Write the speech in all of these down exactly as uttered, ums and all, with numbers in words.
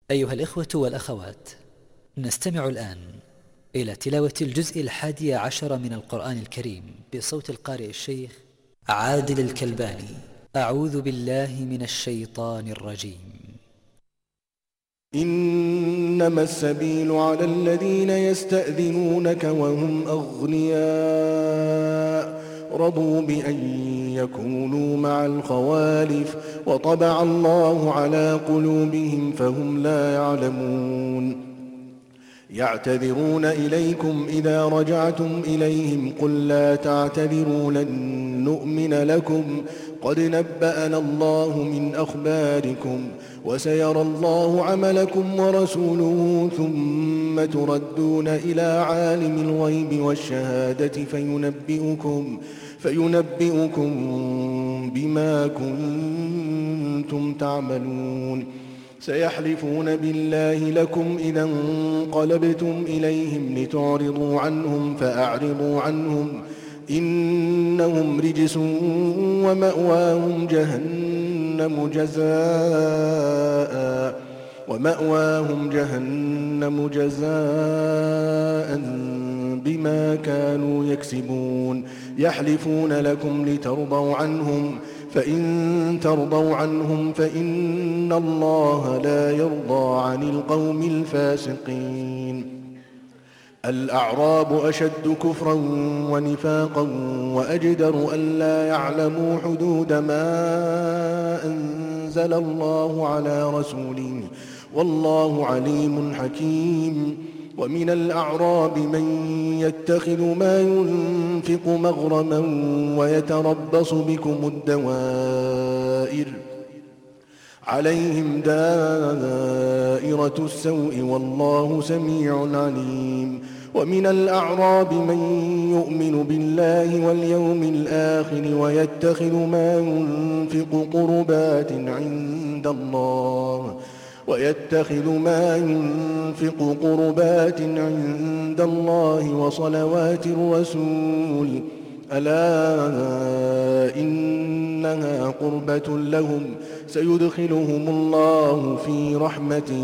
أيها الإخوة والأخوات، نستمع الآن إلى تلاوة الجزء الحادي عشر من القرآن الكريم بصوت القارئ الشيخ عادل الكلباني. أعوذ بالله من الشيطان الرجيم. إنما السبيل على الذين يستأذنونك وهم أغنياء رضوا بأن يكونوا مع الخوالف وطبع الله على قلوبهم فهم لا يعلمون. يعتذرون إليكم إذا رجعتم إليهم قل لا تعتذروا لن نؤمن لكم قد نبأنا الله من أخباركم وسيرى الله عملكم ورسوله ثم تردون إلى عالم الغيب والشهادة فينبئكم, فينبئكم بما كنتم تعملون. سيحلفون بالله لكم إذا انقلبتم إليهم لتعرضوا عنهم فأعرضوا عنهم إنهم رجس ومأواهم جهنم جزاء ومأواهم جهنم جزاء بما كانوا يكسبون. يحلفون لكم لترضوا عنهم فإن ترضوا عنهم فإن الله لا يرضى عن القوم الفاسقين. الأعراب أشد كفرا ونفاقا وأجدر ألا يعلموا حدود ما أنزل الله على رسوله والله عليم حكيم. ومن الأعراب من يتخذ ما ينفق مغرما ويتربص بكم الدوائر عليهم دائرة السوء والله سميع عليم. ومن الأعراب من يؤمن بالله واليوم الآخر ويتخذ ما ينفق قربات عند الله ويتخذ ما ينفق قربات عند الله وصلوات الرسول ألا إنها قربة لهم سيدخلهم الله في رحمته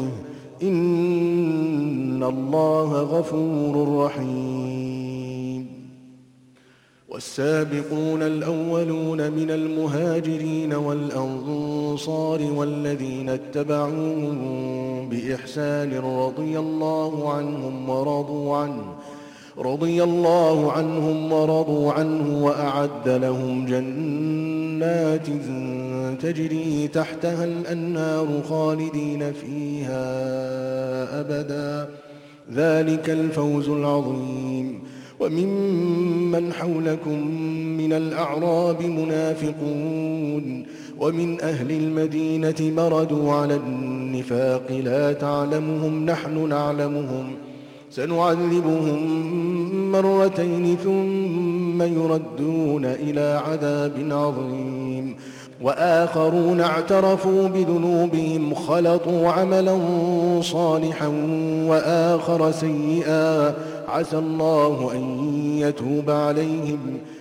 إن الله غفور رحيم. والسابقون الأولون من المهاجرين والأنصار والذين اتبعوهم بإحسان رضي الله عنهم ورضوا عنه رضي الله عنهم ورضوا عنه وأعد لهم جنات تجري تحتها الأنهار خالدين فيها أبدا ذلك الفوز العظيم. وممن حولكم من الأعراب منافقون ومن أهل المدينة مردوا على النفاق لا تعلمهم نحن نعلمهم سنعذبهم مرتين ثم يردون إلى عذاب عظيم. وآخرون اعترفوا بذنوبهم خلطوا عملا صالحا وآخر سيئا عسى الله أن يتوب عليهم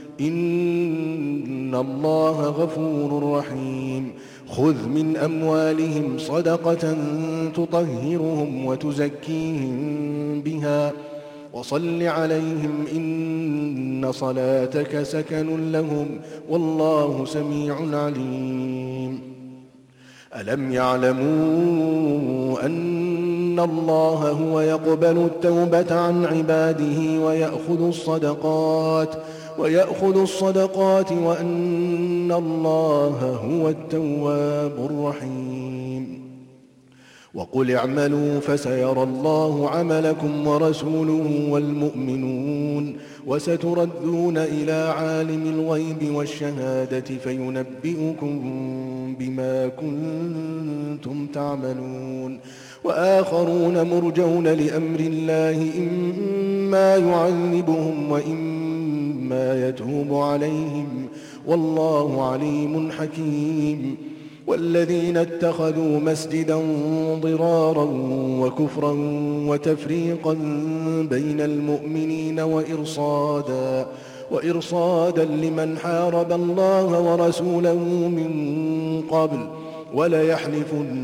إن الله غفور رحيم. خذ من أموالهم صدقة تطهرهم وتزكيهم بها وصل عليهم إن صلاتك سكن لهم والله سميع عليم. ألم يعلموا أن الله هو يقبل التوبة عن عباده ويأخذ الصدقات ويأخذ الصدقات وأن الله هو التواب الرحيم. وقل اعملوا فسيرى الله عملكم ورسوله والمؤمنون وستردون إلى عالم الغيب والشهادة فينبئكم بما كنتم تعملون. وآخرون مرجون لأمر الله إما يعذبهم وإما يتوب عليهم والله عليم حكيم. والذين اتخذوا مسجدا ضرارا وكفرا وتفريقا بين المؤمنين وإرصادا وإرصادا لمن حارب الله ورسوله من قبل وليحلفن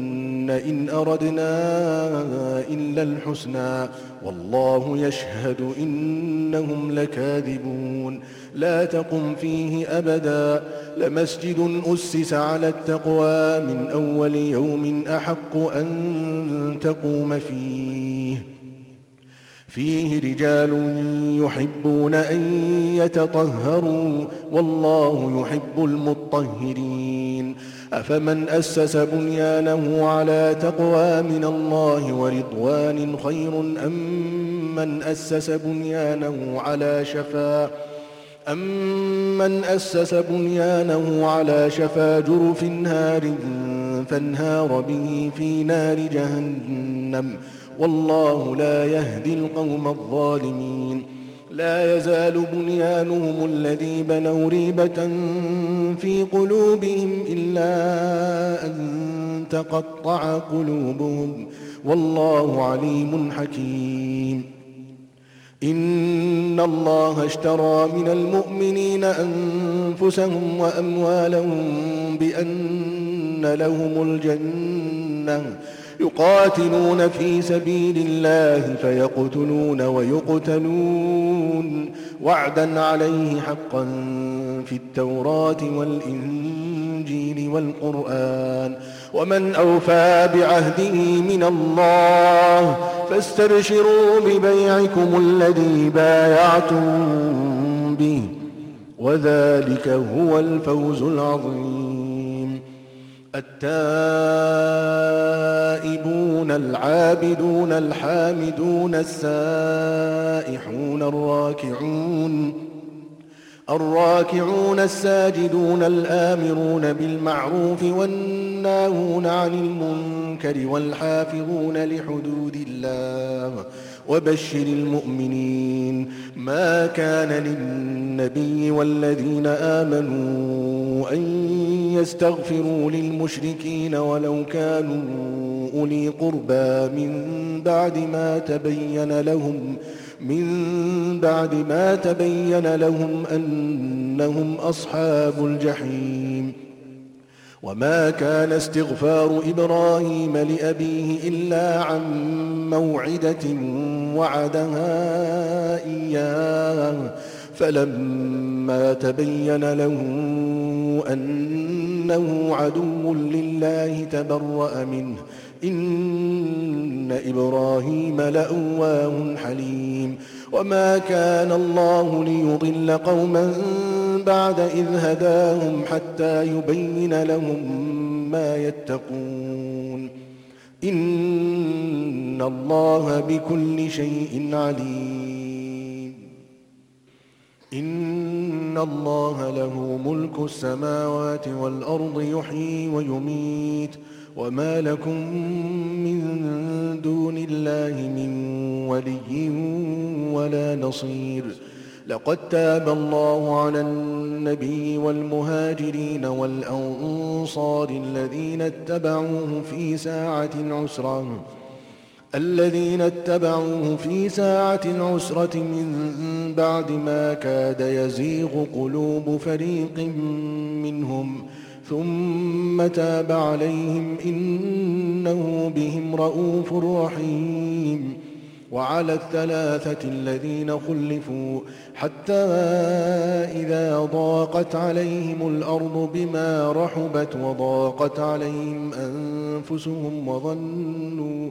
إن أردنا إلا الحسنى والله يشهد إنهم لكاذبون لا تقم فيه أبدا لمسجد أسس على التقوى من أول يوم أحق أن تقوم فيه فيه رجال يحبون أن يتطهروا والله يحب المطهرين أفمن أسس بنيانه على تقوى من الله ورضوان خير أم من أسس بنيانه على شفا أمن أسس بنيانه على شفا جرف نار فانهار به في نار جهنم والله لا يهدي القوم الظالمين لا يزال بنيانهم الذي بنوا ريبة في قلوبهم إلا أن تقطع قلوبهم والله عليم حكيم إن الله اشترى من المؤمنين أنفسهم وأموالهم بأن لهم الجنة يقاتلون في سبيل الله فيقتلون ويقتلون وعدا عليه حقا في التوراة والإنجيل والقرآن ومن أوفى بعهده من الله فاستبشروا ببيعكم الذي بايعتم به وذلك هو الفوز العظيم التائبون العابدون الحامدون السائحون الراكعون الراكعون الساجدون الآمرون بالمعروف والناهون عن المنكر والحافظون لحدود الله وبشر المؤمنين ما كان للنبي والذين آمنوا أن يستغفروا للمشركين ولو كانوا أولي قربى من بعد ما تبين لهم من بعد ما تبين لهم أنهم أصحاب الجحيم وما كان استغفار إبراهيم لأبيه إلا عن موعدة وعدها إياه فلما تبين له أنه عدو لله تبرأ منه إن إبراهيم لأواه حليم وما كان الله ليضل قوما بعد إذ هداهم حتى يبين لهم ما يتقون إن الله بكل شيء عليم إن الله له ملك السماوات والأرض يحيي ويميت وما لكم من دون الله من ولي ولا نصير لقد تاب الله على النبي والمهاجرين والأنصار الذين اتبعوه في ساعة العسرة الذين اتبعوه في ساعة العسرة من بعد ما كاد يزيغ قلوب فريق منهم ثم تاب عليهم إنه بهم رءوف رحيم وعلى الثلاثة الذين خلفوا حتى إذا ضاقت عليهم الأرض بما رحبت وضاقت عليهم أنفسهم وظنوا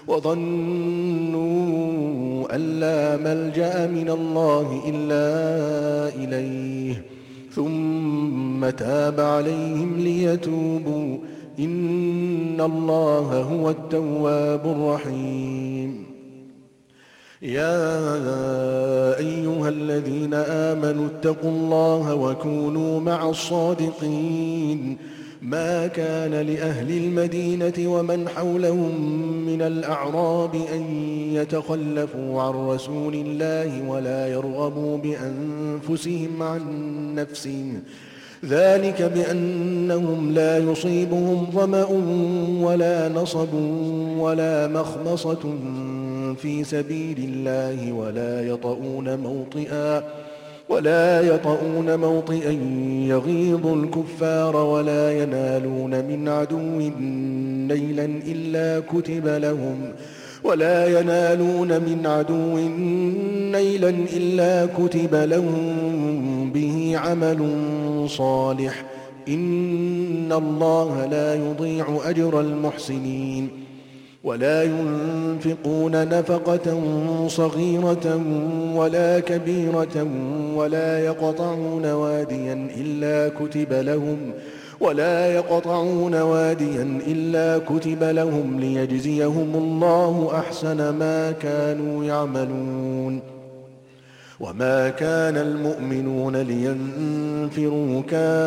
وظنوا أن لا ملجأ من الله إلا إليه ثم تاب عليهم ليتوبوا إن الله هو التواب الرحيم يا أيها الذين آمنوا اتقوا الله وكونوا مع الصادقين ما كان لأهل المدينة ومن حولهم من الأعراب أن يتخلفوا عن رسول الله ولا يرغبوا بأنفسهم عن نفسه ذلك بأنهم لا يصيبهم ظمأ ولا نصب ولا مخمصة في سبيل الله ولا يطؤون موطئا ولا يطؤون موطئا يغيظ الكفار ولا ينالون من عدو نيلا إلا كتب لهم ولا ينالون من عدو نيلا إلا كتب لهم به عمل صالح إن الله لا يضيع أجر المحسنين ولا ينفقون نفقة صغيرة ولا كبيرة ولا يقطعون واديا إلا كتب لهم ولا يقطعون واديا إلا كتب لهم ليجزيهم الله أحسن ما كانوا يعملون وما كان المؤمنون لينفروا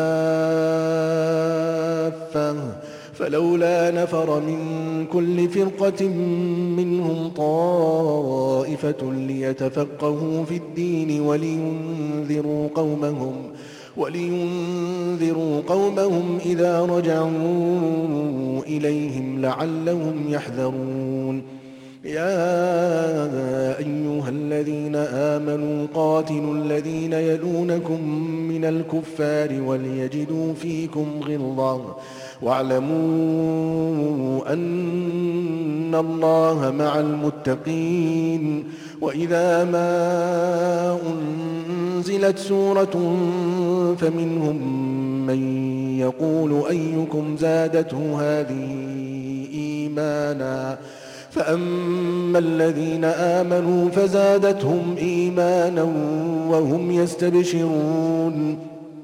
كافة فلولا نفر من كل فرقة منهم طائفة ليتفقهوا في الدين ولينذروا قومهم ولينذروا قومهم إذا رجعوا إليهم لعلهم يحذرون يا أيها الذين آمنوا قاتلوا الذين يلونكم من الكفار وليجدوا فيكم غلظة واعلموا أن الله مع المتقين وإذا ما أنزلت سورة فمنهم من يقول أيكم زادته هذه إيمانا فأما الذين آمنوا فزادتهم إيمانا وهم يستبشرون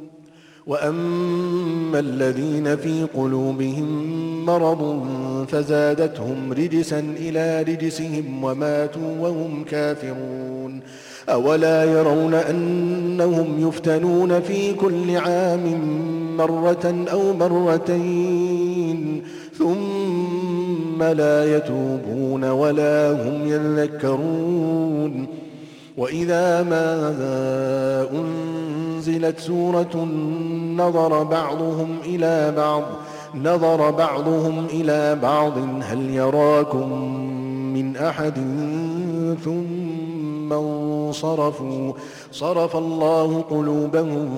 وأما الذين في قلوبهم مرض فزادتهم رجسا إلى رجسهم وماتوا وهم كافرون أولا يرون أنهم يفتنون في كل عام مرة أو مرتين ثم لا يتوبون ولا هم يذكرون وإذا ما أنزلت سورة نظر بعضهم إلى بعض نظر بعضهم إلى بعض هل يراكم من أحد ثم انصرفوا صرف الله قلوبهم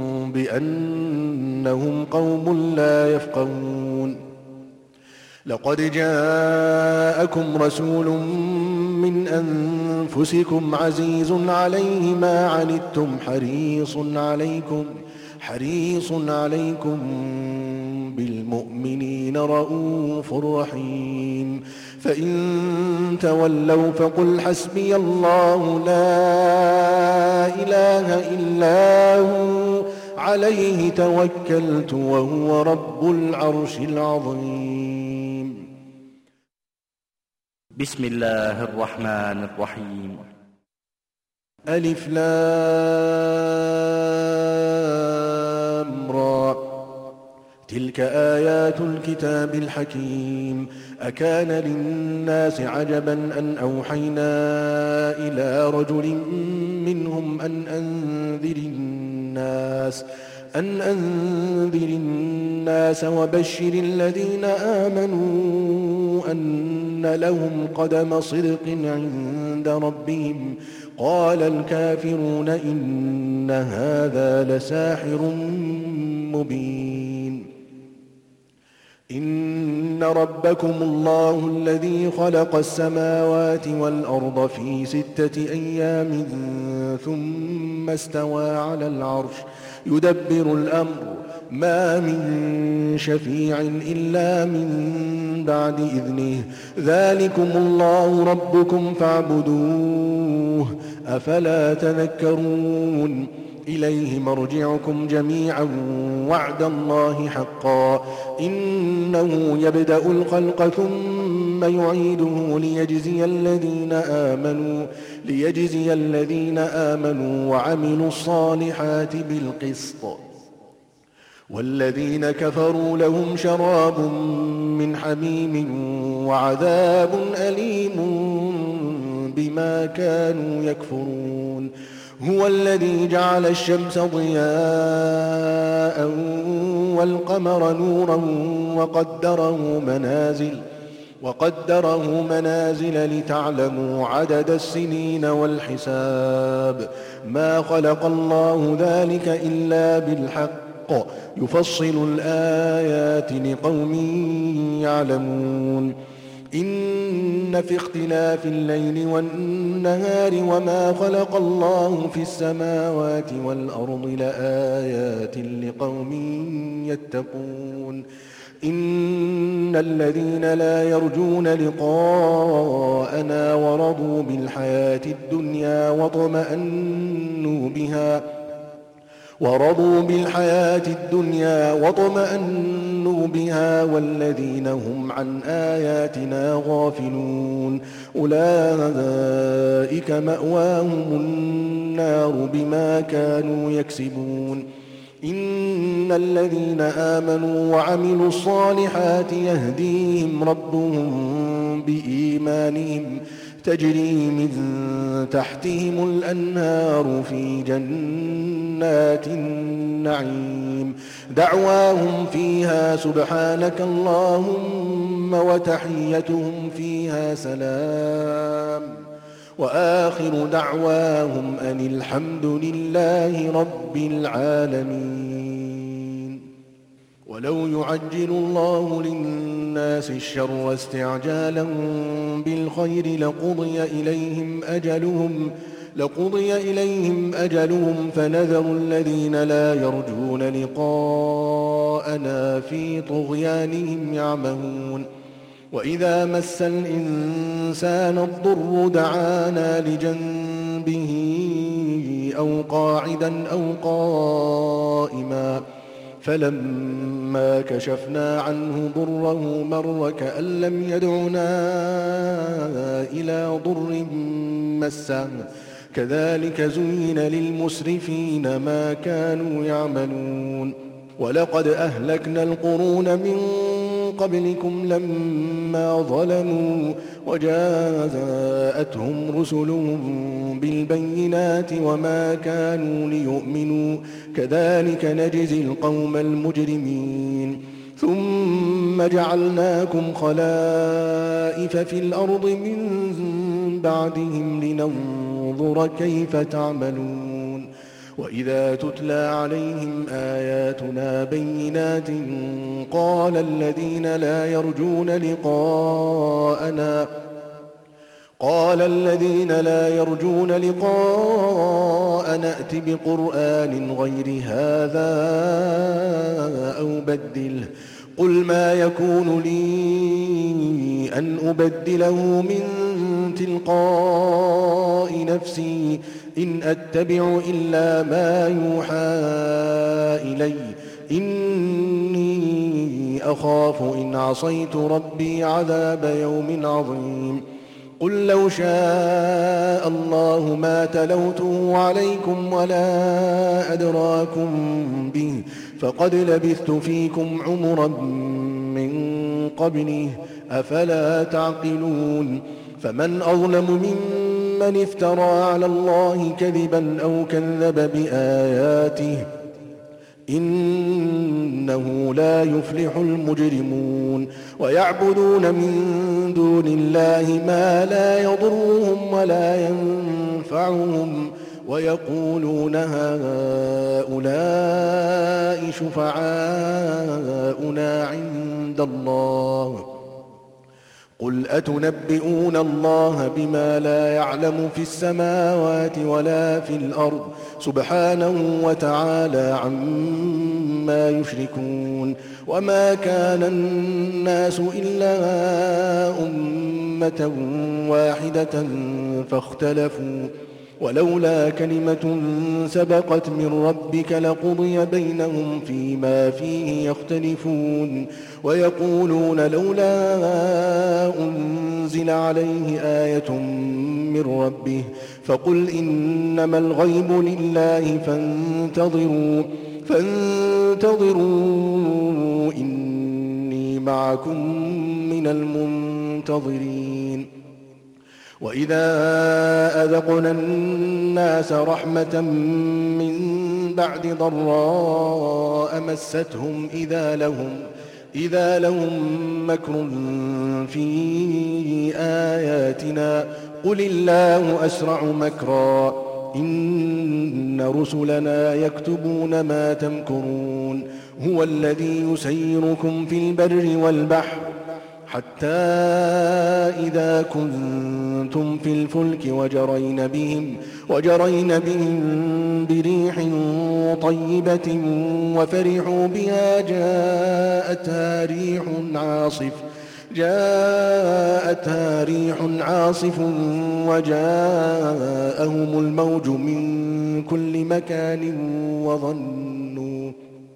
بأنهم قوم لا يفقهون لقد جاءكم رسول من أنفسكم عزيز عليه ما عنتم حريص عليكم حريص عليكم بالمؤمنين رؤوف رحيم فإن تولوا فقل حسبي الله لا إله إلا هو عليه توكلت وهو رب العرش العظيم. بسم الله الرحمن الرحيم. ألف لام را تلك آيات الكتاب الحكيم أكان للناس عجبا أن أوحينا إلى رجل منهم أن أنذر الناس أن أنذر الناس وبشر الذين آمنوا أن لهم قدم صدق عند ربهم قال الكافرون إن هذا لساحر مبين. إن ربكم الله الذي خلق السماوات والأرض في ستة أيام ثم استوى على العرش يدبر الأمر ما من شفيع إلا من بعد إذنه ذلكم الله ربكم فاعبدوه أفلا تذكرون. إليه مرجعكم جميعا وعد الله حقا إنه يبدأ الخلق ثم يعيده ليجزي الذين آمنوا ليجزي الذين آمنوا وعملوا الصالحات بالقسط والذين كفروا لهم شراب من حميم وعذاب أليم بما كانوا يكفرون. هو الذي جعل الشمس ضياء والقمر نورا وقدره منازل وقدره منازل لتعلموا عدد السنين والحساب ما خلق الله ذلك إلا بالحق يفصل الآيات لقوم يعلمون إن في اختلاف الليل والنهار وما خلق الله في السماوات والأرض لآيات لقوم يتقون إن الذين لا يرجون لقاءنا ورضوا بالحياة الدنيا واطمأنوا بها ورضوا بالحياة الدنيا واطمأنوا بها والذين هم عن آياتنا غافلون أولئك مأواهم النار بما كانوا يكسبون إن الذين آمنوا وعملوا الصالحات يهديهم ربهم بإيمانهم تجري من تحتهم الأنهار في جنات النعيم دعواهم فيها سبحانك اللهم وتحيتهم فيها سلام وآخر دعواهم أن الحمد لله رب العالمين ولو يعجل الله للناس الشر استعجالهم بالخير لقضي إليهم أجلهم لقضي إليهم أجلهم فنذر الذين لا يرجون لقاءنا في طغيانهم يعمهون وإذا مس الإنسان الضر دعانا لجنبه أو قاعدا أو قائما فلما كشفنا عنه ضره مر كأن لم يدعنا إلى ضر مسه كذلك زين للمسرفين ما كانوا يعملون ولقد أهلكنا القرون من قبلكم لما ظلموا وجاءتهم رسلهم بالبينات وما كانوا ليؤمنوا كذلك نجزي القوم المجرمين ثم جعلناكم خلائف في الأرض من بعدهم لننظر كيف تعملون وإذا تتلى عليهم آياتنا بينات قال الذين لا يرجون لقاءنا قال الذين لا يرجون لقاءنا ائت بقرآن غير هذا أو بدله قل ما يكون لي أن أبدله من تلقاء نفسي إن أتبع إلا ما يوحى إلي إني أخاف إن عصيت ربي عذاب يوم عظيم قل لو شاء الله ما تلوته عليكم ولا أدراكم به فقد لبثت فيكم عمرا من قبله أفلا تعقلون فمن أظلم ممن افترى على الله كذبا أو كذب بآياته إنه لا يفلح المجرمون ويعبدون من دون الله ما لا يضرهم ولا ينفعهم ويقولون هؤلاء شفعاؤنا عند الله قل أتنبئون الله بما لا يعلم في السماوات ولا في الأرض سبحانه وتعالى عما يشركون وما كان الناس إلا أمة واحدة فاختلفوا ولولا كلمة سبقت من ربك لقضي بينهم فيما فيه يختلفون ويقولون لولا أنزل عليه آية من ربه فقل إنما الغيب لله فانتظروا فانتظروا إني معكم من المنتظرين وإذا أذقنا الناس رحمة من بعد ضراء مستهم إذا لهم إذا لهم مكر في آياتنا قل الله أسرع مكرا إن رسلنا يكتبون ما تمكرون هو الذي يسيركم في البر والبحر حتى إذا كنتم في الفلك وجرين بهم, وجرين بهم بريح طيبة وفرحوا بها جاءتها ريح عاصف جاءتها ريح عاصف وجاءهم الموج من كل مكان وظنوا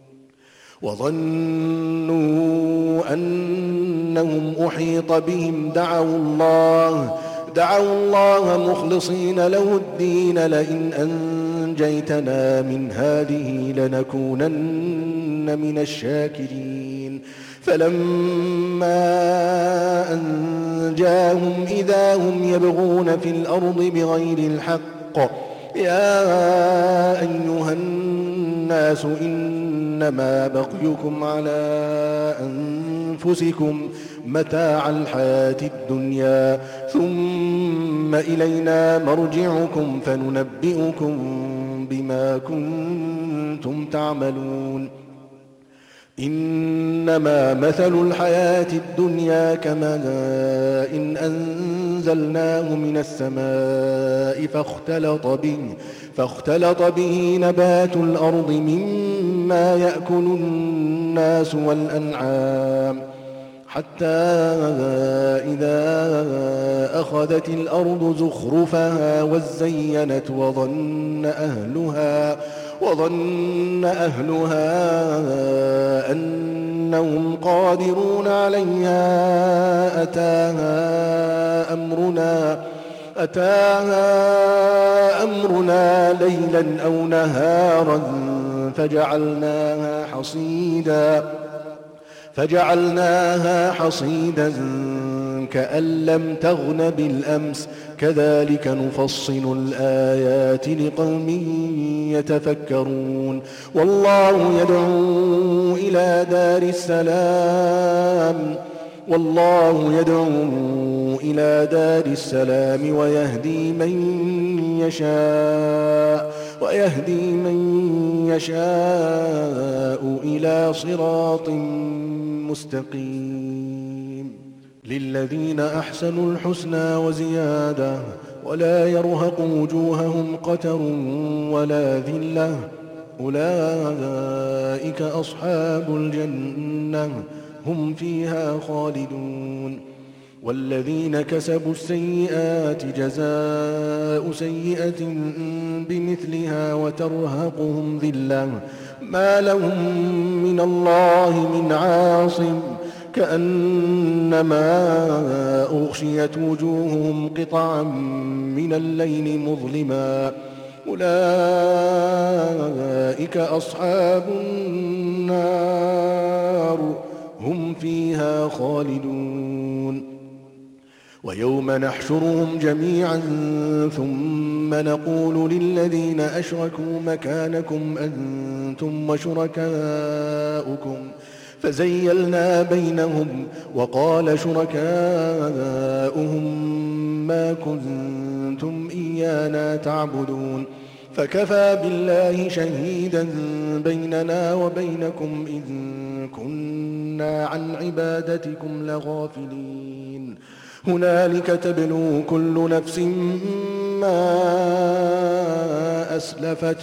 وظنوا أنهم أحيط بهم دعوا الله دعوا الله مخلصين له الدين لئن أنجيتنا من هذه لنكونن من الشاكرين فلما أنجاهم إذا هم يبغون في الأرض بغير الحق يا أيها الناس إنما بغيكم على أنفسكم متاع الحياة الدنيا ثم إلينا مرجعكم فننبئكم بما كنتم تعملون إنما مثل الحياة الدنيا كماء إن أنزلناه من السماء فاختلط به, فاختلط به نبات الأرض مما يأكل الناس والأنعام حتى إذا أخذت الأرض زخرفها وزينت وظن أهلها وظن أهلها أنهم قادرون عليها أتاها أمرنا أتاها أمرنا ليلا أو نهارا فجعلناها حصيدا فجعلناها حصيدا كأن لم تغن بالأمس كذلك نفصل الآيات لقوم يتفكرون والله يدعو إلى دار السلام والله يدعو إلى دار السلام ويهدي من يشاء ويهدي من يشاء إلى صراط مستقيم للذين أحسنوا الحسنى وزيادة ولا يرهق وجوههم قتر ولا ذلة أولئك أصحاب الجنة هم فيها خالدون والذين كسبوا السيئات جزاء سيئة بمثلها وترهقهم ذلة ما لهم من الله من عاصم كأنما أغشيت وجوههم قطعا من الليل مظلما أولئك أصحاب النار هم فيها خالدون ويوم نحشرهم جميعا ثم نقول للذين أشركوا مكانكم أنتم وشركاؤكم فزيلنا بينهم وقال شركاؤهم ما كنتم إيانا تعبدون فكفى بالله شهيدا بيننا وبينكم إذ كنا عن عبادتكم لغافلين هنالك تبلو كل نفس ما أسلفت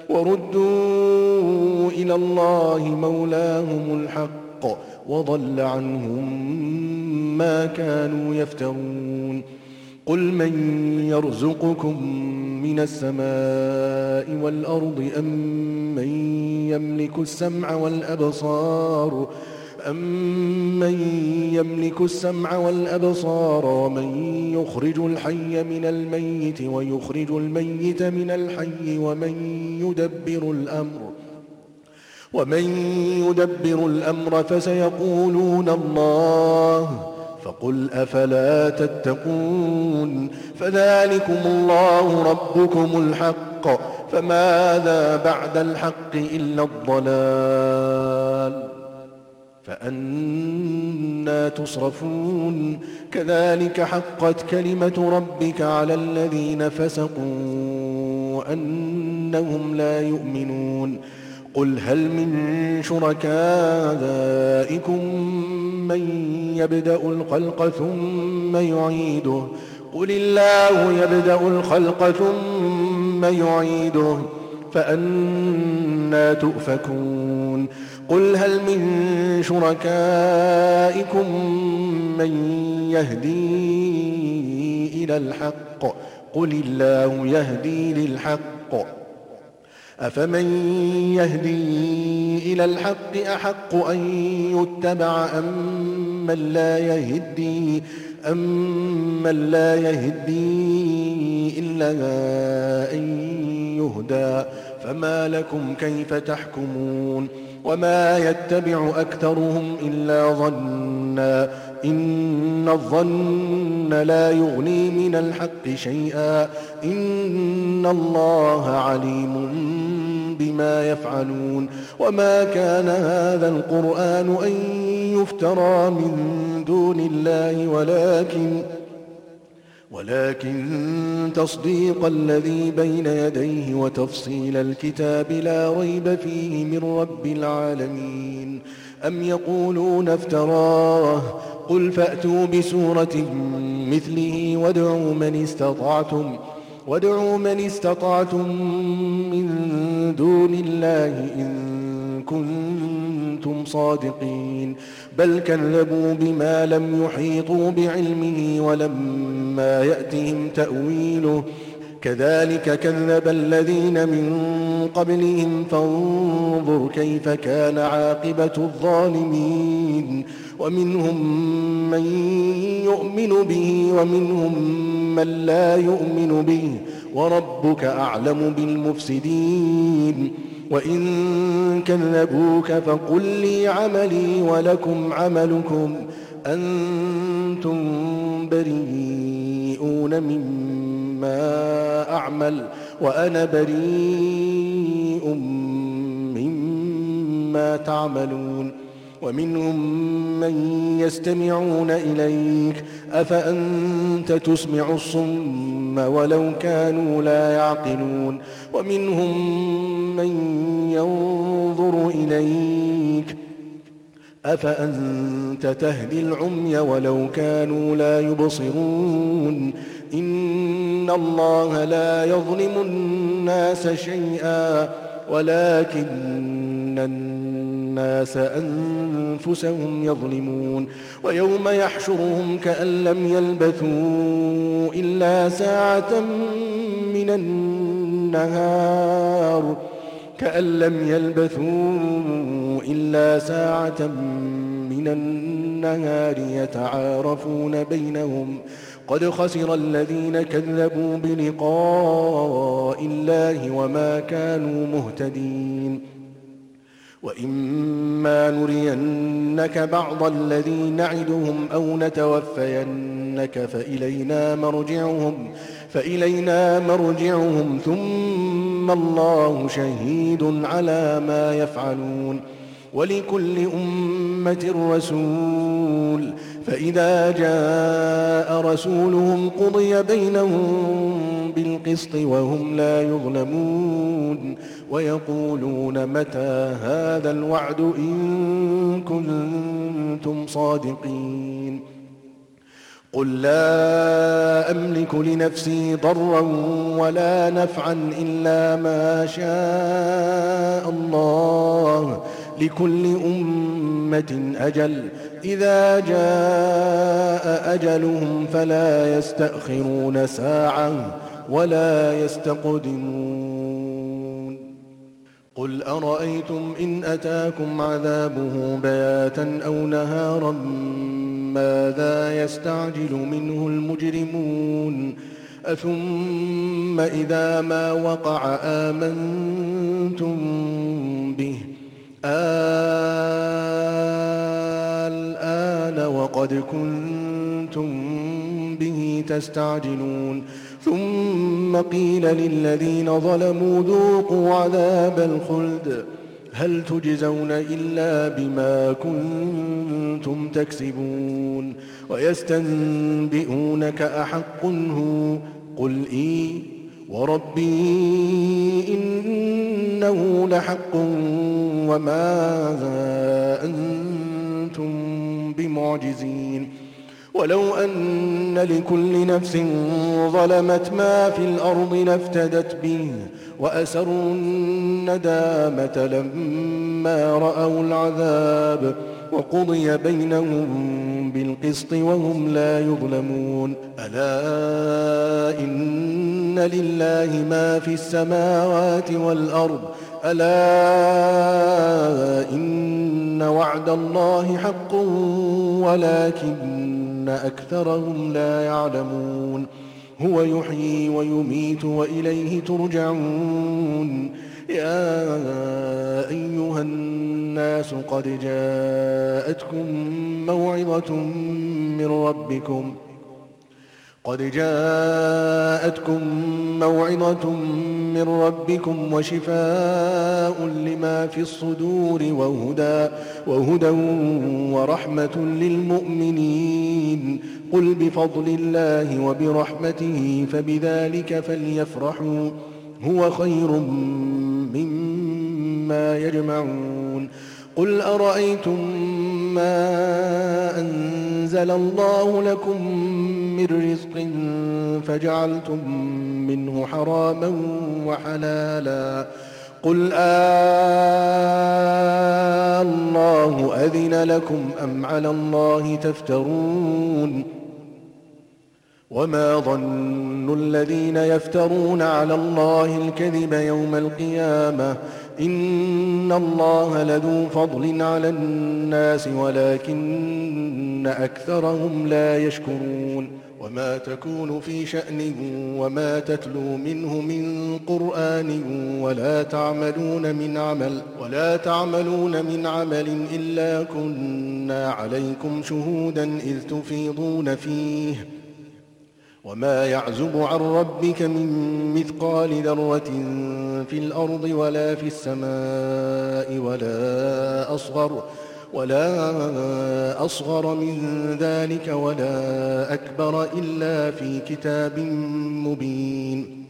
وردوا إلى الله مولاهم الحق وضل عنهم ما كانوا يفترون قل من يرزقكم من السماء والأرض أم من يملك السمع والأبصار أمن يملك السمع والأبصار ومن يخرج الحي من الميت ويخرج الميت من الحي ومن يدبر الأمر ومن يدبر الأمر فسيقولون الله فقل أفلا تتقون فذلكم الله ربكم الحق فماذا بعد الحق إلا الضلال فأنى تصرفون كذلك حقت كلمة ربك على الذين فسقوا أنهم لا يؤمنون قل هل من شركائكم من يبدأ الخلق ثم يعيده قل الله يبدأ الخلق ثم يعيده فأنى تؤفكون قل هل من شركائكم من يهدي إلى الحق قل الله يهدي للحق أفمن يهدي إلى الحق أحق أن يتبع أم من لا يهدي أم من لا يهدي إلا أن يهدى فما لكم كيف تحكمون وما يتبع أكثرهم إلا ظنا إن الظن لا يغني من الحق شيئا إن الله عليم بما يفعلون وما كان هذا القرآن أن يفترى من دون الله ولكن ولكن تصديق الذي بين يديه وتفصيل الكتاب لا ريب فيه من رب العالمين أم يقولون افتراه قل فأتوا بسورة مثله وادعوا من استطعتم وادعوا من استطعتم من دون الله إن كنتم صادقين بل كذبوا بما لم يحيطوا بعلمه ولما يأتهم تأويله كذلك كذب الذين من قبلهم فانظر كيف كان عاقبة الظالمين ومنهم من يؤمن به ومنهم من لا يؤمن به وربك أعلم بالمفسدين وإن كذبوك فقل لي عملي ولكم عملكم أنتم بريئون مما أعمل وأنا بريء مما تعملون ومنهم من يستمعون إليك أفأنت تسمع الصم ولو كانوا لا يعقلون ومنهم من ينظر إليك أفأنت تهدي العمي ولو كانوا لا يبصرون إن الله لا يظلم الناس شيئا ولكن الناس أنفسهم يظلمون ويوم يحشرهم كأن لم يلبثوا إلا ساعة من النهار كأن لم يلبثوا إلا ساعة من النهار يتعارفون بينهم قد خسر الذين كذبوا بلقاء الله وما كانوا مهتدين وإما نرينك بعض الذي نعدهم أو نتوفينك فإلينا مرجعهم فإلينا مرجعهم ثم الله شهيد على ما يفعلون ولكل أمة رسول فإذا جاء رسولهم قضي بينهم بالقسط وهم لا يظلمون ويقولون متى هذا الوعد إن كنتم صادقين قل لا أملك لنفسي ضرا ولا نفعا إلا ما شاء الله لكل أمة أجل إذا جاء أجلهم فلا يستأخرون ساعة ولا يستقدمون قل أرأيتم إن أتاكم عذابه بياتا أو نهارا ماذا يستعجل منه المجرمون أثم إذا ما وقع آمنتم به الآن وقد كنتم به تستعجلون ثم قيل للذين ظلموا ذوقوا عذاب الخلد هل تجزون إلا بما كنتم تكسبون ويستنبئونك أحق هو قل إي وربي إنه لحق وما أنتم بمعجزين ولو أن لكل نفس ظلمت ما في الأرض لافتدت به وأسروا الندامة لما رأوا العذاب وقضي بينهم بالقسط وهم لا يظلمون ألا إن لله ما في السماوات والأرض ألا إن وعد الله حق ولكن أكثرهم لا يعلمون هو يحيي ويميت وإليه ترجعون يا أيها الناس قد جاءتكم موعظة من ربكم قد جاءتكم موعظة من ربكم وشفاء لما في الصدور وهدى, وهدى ورحمة للمؤمنين قل بفضل الله وبرحمته فبذلك فليفرحوا هو خير مما يجمعون قل أرأيتم ما أنزل الله لكم من رزق فجعلتم منه حراما وحلالا قل آه الله أذن لكم أم على الله تفترون وما ظن الذين يفترون على الله الكذب يوم القيامة إن الله لذو فضل على الناس ولكن أكثرهم لا يشكرون وما تكون في شأن وما تتلو منه من قرآن ولا تعملون من عمل ولا تعملون من عمل إلا كنا عليكم شهودا إذ تفيضون فيه وما يعزب عن ربك من مثقال ذرة في الأرض ولا في السماء ولا أصغر ولا أصغر من ذلك ولا أكبر إلا في كتاب مبين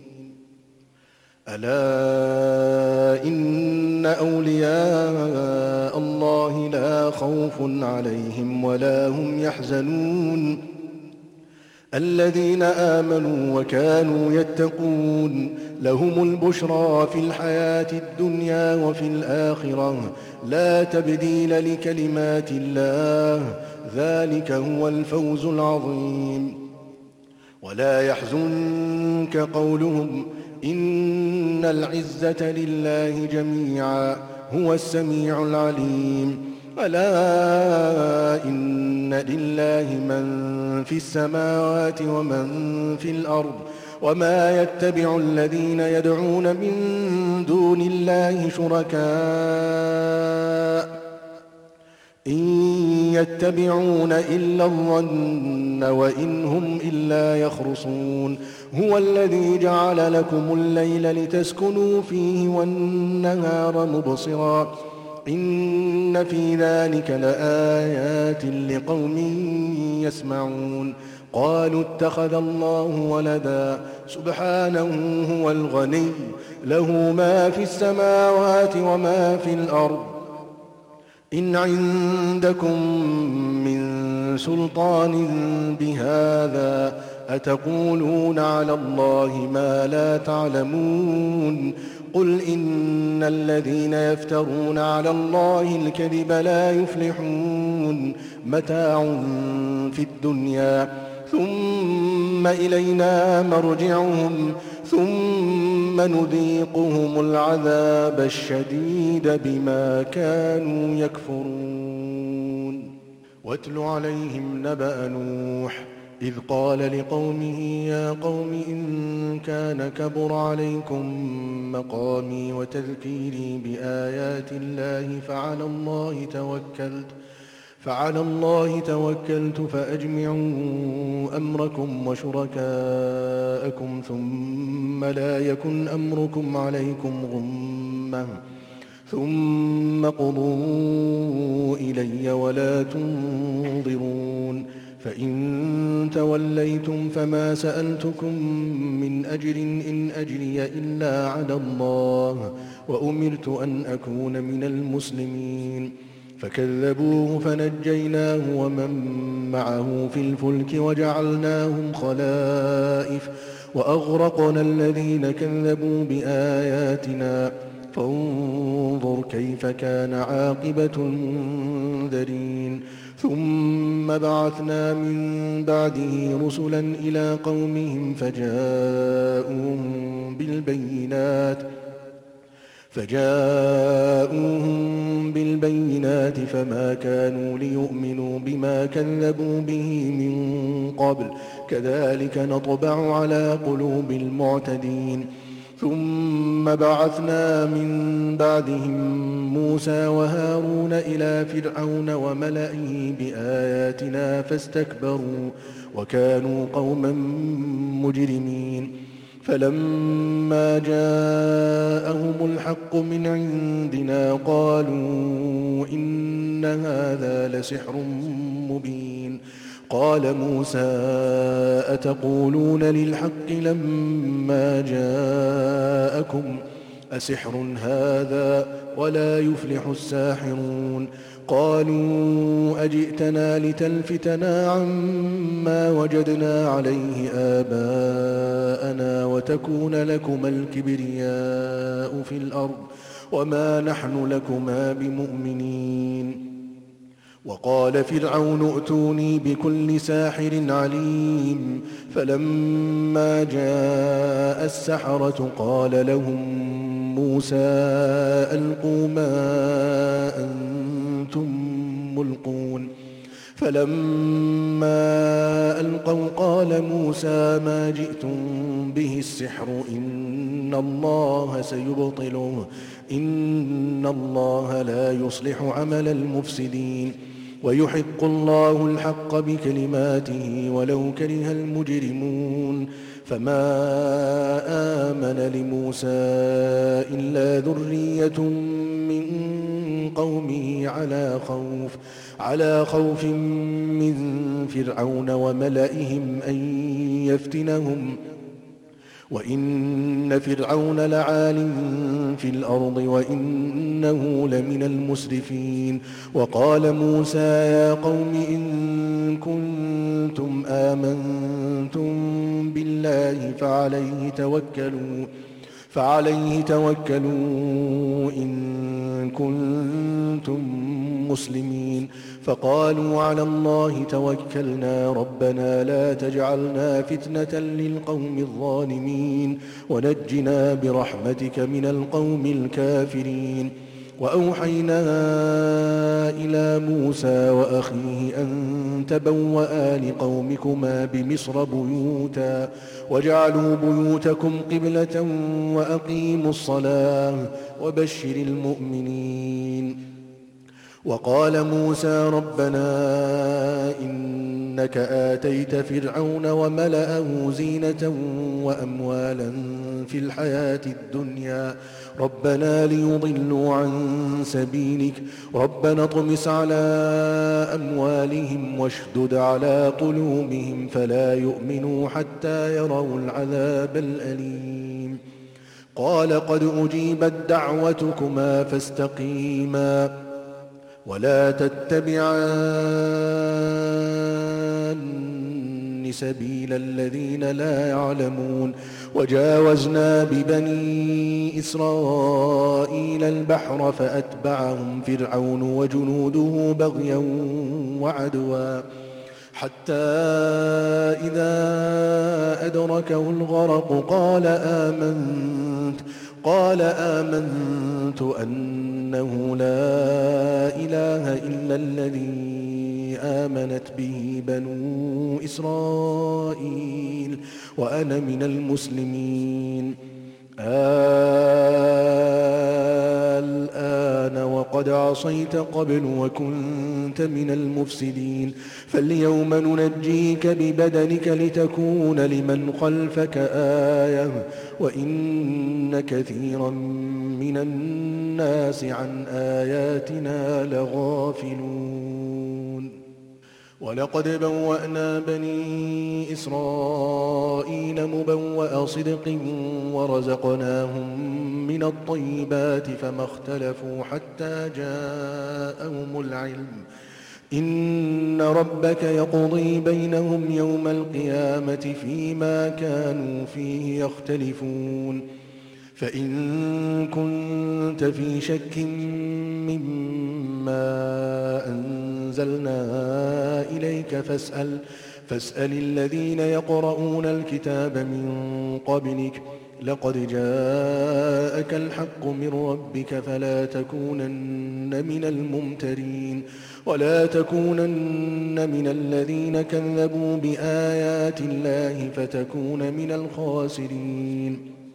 ألا إن أولياء الله لا خوف عليهم ولا هم يحزنون الذين آمنوا وكانوا يتقون لهم البشرى في الحياة الدنيا وفي الآخرة لا تبديل لكلمات الله ذلك هو الفوز العظيم ولا يحزنك قولهم إن العزة لله جميعا هو السميع العليم ألا إن لله من في السماوات ومن في الأرض وما يتبع الذين يدعون من دون الله شركاء إن يتبعون إلا الظن وإن هم إلا يخرصون هو الذي جعل لكم الليل لتسكنوا فيه والنهار مبصرا إن في ذلك لآيات لقوم يسمعون قالوا اتخذ الله ولدا سبحانه هو الغني له ما في السماوات وما في الأرض إن عندكم من سلطان بهذا أتقولون على الله ما لا تعلمون قل إن الذين يفترون على الله الكذب لا يفلحون متاع في الدنيا ثم إلينا مرجعهم ثم نذيقهم العذاب الشديد بما كانوا يكفرون واتل عليهم نبأ نوح إذ قال لقومه يا قوم إن كان كبر عليكم مقامي وتذكيري بآيات الله فعلى الله توكلت فعلى الله توكلت فأجمعوا أمركم وشركاءكم ثم لا يكن أمركم عليكم غمة ثم قضوا إلي ولا تنظرون فإن توليتم فما سألتكم من أجر إن أجري إلا على الله وأمرت أن أكون من المسلمين فكذبوه فنجيناه ومن معه في الفلك وجعلناهم خلائف وأغرقنا الذين كذبوا بآياتنا فانظر كيف كان عاقبة المنذرين ثم بعثنا من بعده رسلا إلى قومهم فجاءوهم بالبينات فجاءوهم بالبينات فما كانوا ليؤمنوا بما كذبوا به من قبل كذلك نطبع على قلوب المعتدين ثم بعثنا من بعدهم موسى وهارون إلى فرعون وملئه بآياتنا فاستكبروا وكانوا قوما مجرمين فلما جاءهم الحق من عندنا قالوا إن هذا لسحر مبين قال موسى أتقولون للحق لما جاءكم أسحر هذا ولا يفلح الساحرون قالوا أجئتنا لتلفتنا عما وجدنا عليه آباءنا وتكون لكما الكبرياء في الأرض وما نحن لكما بمؤمنين وقال فرعون ائتوني بكل ساحر عليم فلما جاء السحرة قال لهم موسى ألقوا ما أنتم ملقون فلما ألقوا قال موسى ما جئتم به السحر إن الله سيبطله إن الله لا يصلح عمل المفسدين ويحق الله الحق بكلماته ولو كره المجرمون فما آمن لموسى إلا ذرية من قومه على خوف على خوف من فرعون وملئهم أن يفتنهم وإن فرعون لعال في الأرض وإنه لمن المسرفين وقال موسى يا قوم إن كنتم آمنتم بالله فعليه توكلوا فعليه توكلوا إن كنتم مسلمين فقالوا على الله توكلنا ربنا لا تجعلنا فتنة للقوم الظالمين ونجنا برحمتك من القوم الكافرين وأوحينا إلى موسى وأخيه أن تبوأ لقومكما بمصر بيوتا واجعلوا بيوتكم قبلة وأقيموا الصلاة وبشر المؤمنين وقال موسى ربنا إنك آتيت فرعون وملأه زينة وأموالا في الحياة الدنيا ربنا ليضلوا عن سبيلك ربنا اطمس على أموالهم واشدد على قلوبهم فلا يؤمنوا حتى يروا العذاب الأليم قال قد أجيبت دعوتكما فاستقيما ولا تتبعان سبيل الذين لا يعلمون وجاوزنا ببني إسرائيل البحر فأتبعهم فرعون وجنوده بغيا وعدوا حتى إذا أدركه الغرق قال آمنت قال آمنت أنه لا إله إلا الذي آمنت به بنو إسرائيل وأنا من المسلمين الآن وقد وقد عصيت قبل وكنت من المفسدين فاليوم ننجيك ببدنك لتكون لمن خلفك آية وإن كثيرا من الناس عن آياتنا لغافلون ولقد بوأنا بني إسرائيل مبوأ صدق ورزقناهم من الطيبات فما اختلفوا حتى جاءهم العلم إن ربك يقضي بينهم يوم القيامة فيما كانوا فيه يختلفون فإن كنت في شك مما أنزلنا إليك فاسأل, فاسأل الذين يقرؤون الكتاب من قبلك لقد جاءك الحق من ربك فلا تكونن من الممترين ولا تكونن من الذين كذبوا بآيات الله فتكون من الخاسرين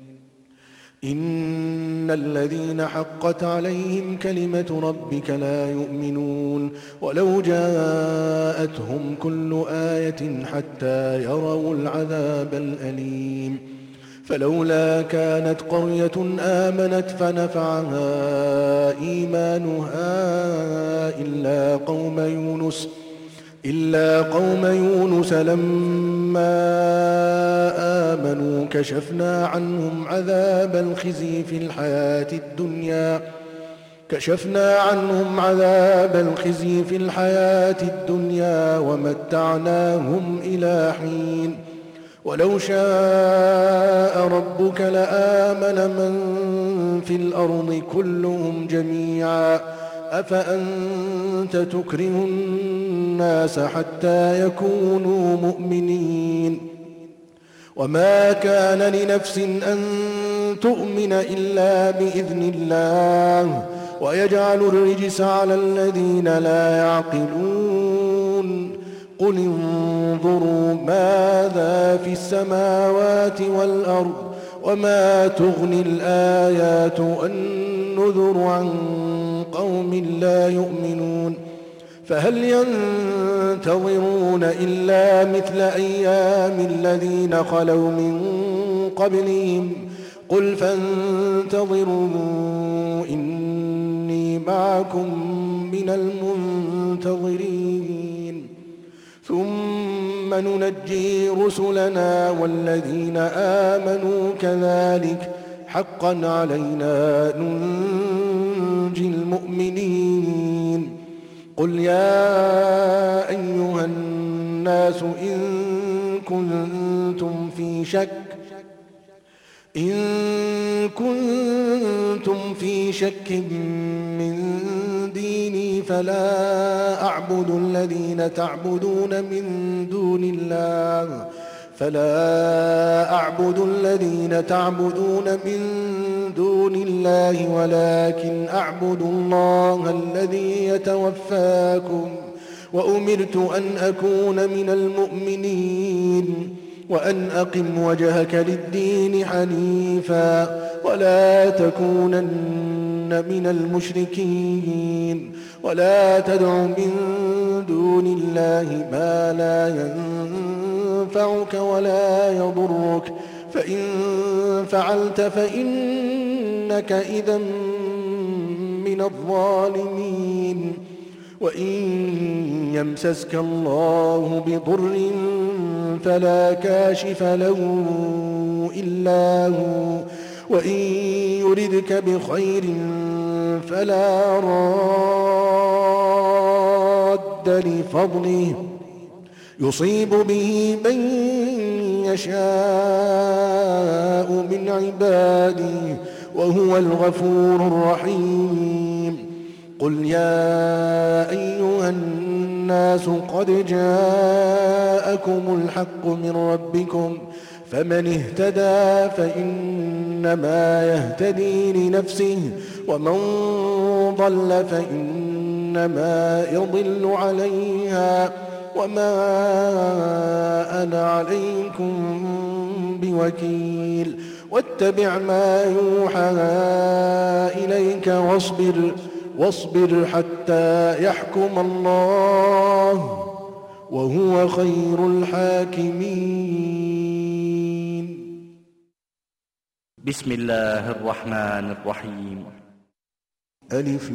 إن الذين حقت عليهم كلمة ربك لا يؤمنون ولو جاءتهم كل آية حتى يروا العذاب الأليم فلولا كانت قرية آمنت فنفعها إيمانها إلا قوم يونس إلا قوم يونس لما آمنوا كشفنا عنهم عذاب الخزي في الحياة الدنيا كشفنا عنهم عذاب الخزي في الحياة الدنيا ومتعناهم إلى حين ولو شاء ربك لآمن من في الأرض كلهم جميعا أفأنت تكره الناس حتى يكونوا مؤمنين وما كان لنفس أن تؤمن إلا بإذن الله ويجعل الرجس على الذين لا يعقلون قل انظروا ماذا في السماوات والأرض وما تغني الآيات والنذر عن قوم لا يؤمنون فهل ينتظرون إلا مثل أيام الذين خلوا من قبلهم قل فانتظروا إني معكم من المنتظرين ثم ننجي رسلنا والذين آمنوا كذلك حقا علينا ننجي المؤمنين قل يا أيها الناس إن كنتم في شك إن كنتم في شك من ديني فلا أعبد الذين تعبدون من دون الله فلا أعبد الذين تعبدون من دون الله ولكن أعبد الله الذي يتوفاكم وأمرت أن أكون من المؤمنين وأن أقم وجهك للدين حنيفا ولا تكونن من المشركين ولا تدع من دون الله ما لا ينفعك ولا يضرك فإن فعلت فإنك إذا من الظالمين وإن يمسسك الله بضر فلا كاشف له إلا هو وإن يردك بخير فلا راد لفضله يصيب به من يشاء من عباده وهو الغفور الرحيم قل يا أيها الناس قد جاءكم الحق من ربكم فمن اهتدى فإنما يهتدي لنفسه ومن ضل فإنما يضل عليها وما أنا عليكم بوكيل واتبع ما يوحى إليك واصبر واصبر حتى يحكم الله وهو خير الحاكمين. بسم الله الرحمن الرحيم. ألف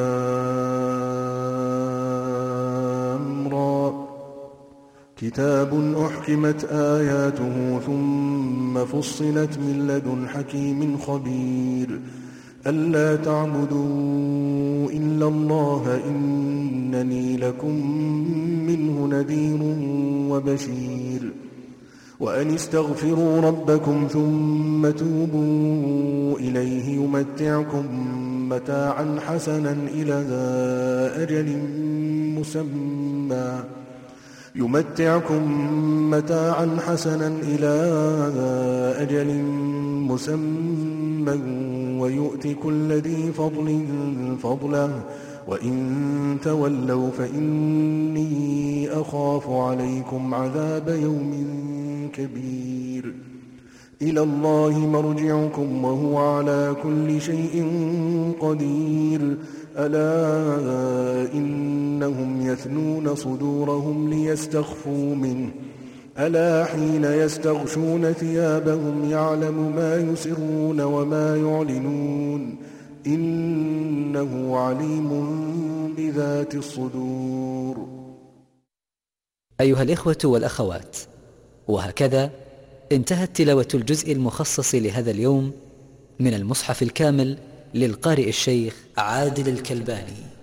لام را كتاب أحكمت آياته ثم فصلت من لدن حكيم خبير ألا تعبدوا إلا الله إنني لكم منه نذير وبشير وأن استغفروا ربكم ثم توبوا إليه يمتعكم متاعا حسنا إلى أجل مسمى يمتعكم متاعا حسنا إلى أجل مسمى ويؤت كل ذي فضل فضله وإن تولوا فإني أخاف عليكم عذاب يوم كبير. إلى الله مرجعكم وهو على كل شيء قدير. ألا إنهم يثنون صدورهم ليستخفوا منه ألا حين يستغشون ثيابهم يعلم ما يسرون وما يعلنون إنه عليم بذات الصدور. أيها الإخوة والأخوات، وهكذا انتهت تلاوة الجزء المخصص لهذا اليوم من المصحف الكامل للقارئ الشيخ عادل الكلباني.